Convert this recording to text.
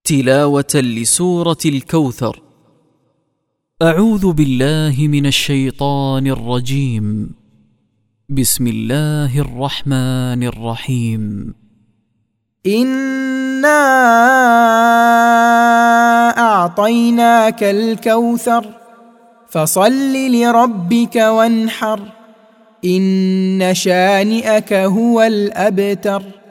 تلاوة لسورة الكوثر. أعوذ بالله من الشيطان الرجيم. بسم الله الرحمن الرحيم. إنا أعطيناك الكوثر فصل لربك وانحر إن شانئك هو الأبتر.